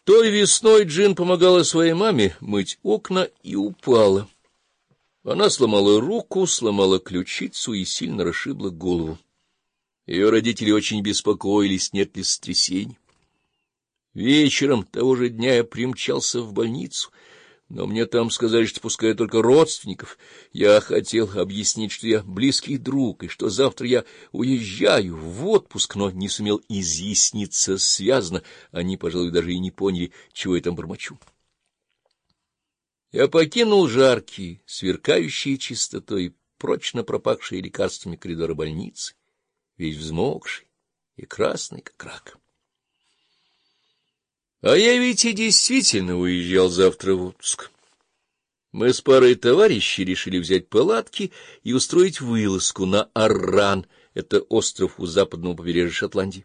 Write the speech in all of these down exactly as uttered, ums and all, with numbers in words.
Той весной Джин помогала своей маме мыть окна и упала. Она сломала руку, сломала ключицу и сильно расшибла голову. Ее родители очень беспокоились, нет ли сотрясений. Вечером того же дня я примчался в больницу, но мне там сказали, что пускают только родственников. Я хотел объяснить, что я близкий друг, и что завтра я уезжаю в отпуск, но не сумел изъясниться связно. Они, пожалуй, даже и не поняли, чего я там бормочу. Я покинул жаркие, сверкающие чистотой, прочно пропахшие лекарствами коридоры больницы, весь взмокший и красный, как рак. А я ведь и действительно уезжал завтра в отпуск. Мы с парой товарищей решили взять палатки и устроить вылазку на Арран, это остров у западного побережья Шотландии.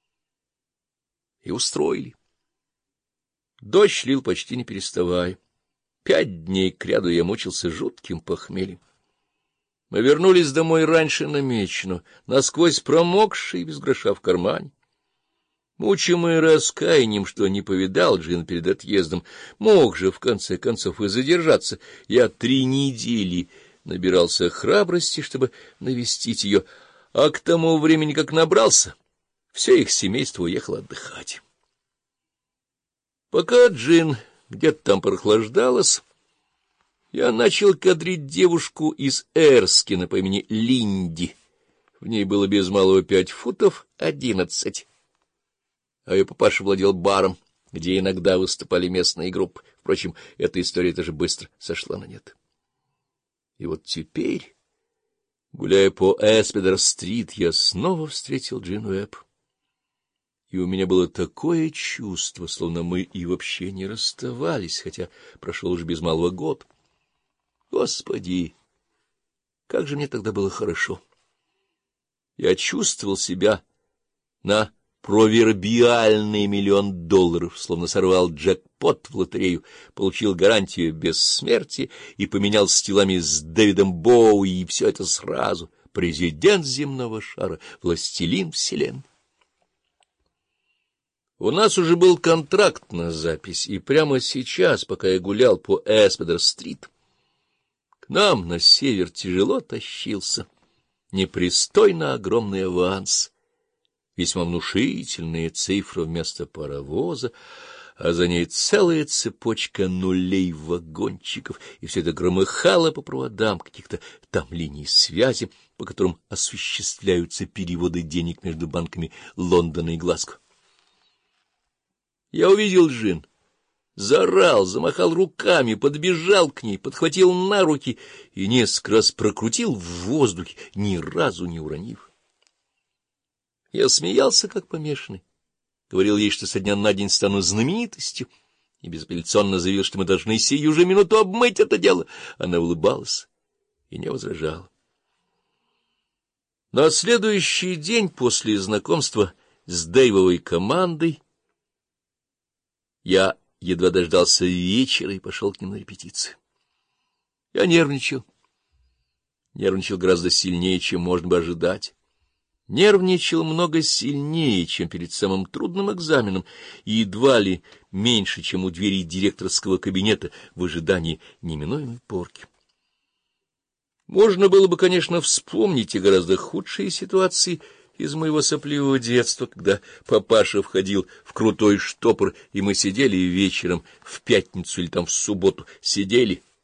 И устроили. Дождь лил почти не переставая. Пять дней кряду я мучился жутким похмельем. Мы вернулись домой раньше намечено, насквозь промокшие, без гроша в кармане. Мучимый раскаянием, что не повидал Джин перед отъездом, мог же, в конце концов, и задержаться. Я три недели набирался храбрости, чтобы навестить ее, а к тому времени, как набрался, все их семейство уехало отдыхать. Пока Джин где-то там прохлаждалась, я начал кадрить девушку из Эрскина по имени Линди. В ней было без малого пять футов одиннадцать. А ее папаша владел баром, где иногда выступали местные группы. Впрочем, эта история тоже быстро сошла на нет. И вот теперь, гуляя по Эспедер-стрит, я снова встретил Джин Уэбб. И у меня было такое чувство, словно мы и вообще не расставались, хотя прошел уже без малого год. Господи, как же мне тогда было хорошо! Я чувствовал себя на провербиальный миллион долларов, словно сорвал джекпот в лотерею, получил гарантию бессмертия и поменялся телами с Дэвидом Боуи, и все это сразу. Президент земного шара, властелин вселенной. У нас уже был контракт на запись, и прямо сейчас, пока я гулял по Эспедер-стрит, к нам на север тяжело тащился непристойно огромный аванс, весьма внушительные цифры вместо паровоза, а за ней целая цепочка нулей вагончиков, и все это громыхало по проводам каких-то там линий связи, по которым осуществляются переводы денег между банками Лондона и Глазго. Я увидел Джин, заорал, замахал руками, подбежал к ней, подхватил на руки и несколько раз прокрутил в воздухе, ни разу не уронив. Я смеялся, как помешанный, говорил ей, что со дня на день стану знаменитостью, и безапелляционно заявил, что мы должны сию же минуту обмыть это дело. Она улыбалась и не возражала. На следующий день после знакомства с Дэйвовой командой я едва дождался вечера и пошел к ним на репетицию. Я нервничал. Нервничал гораздо сильнее, чем можно бы ожидать. Нервничал много сильнее, чем перед самым трудным экзаменом, и едва ли меньше, чем у двери директорского кабинета в ожидании неминуемой порки. Можно было бы, конечно, вспомнить и гораздо худшие ситуации из моего сопливого детства, когда папаша входил в крутой штопор, и мы сидели вечером в пятницу или там в субботу, сидели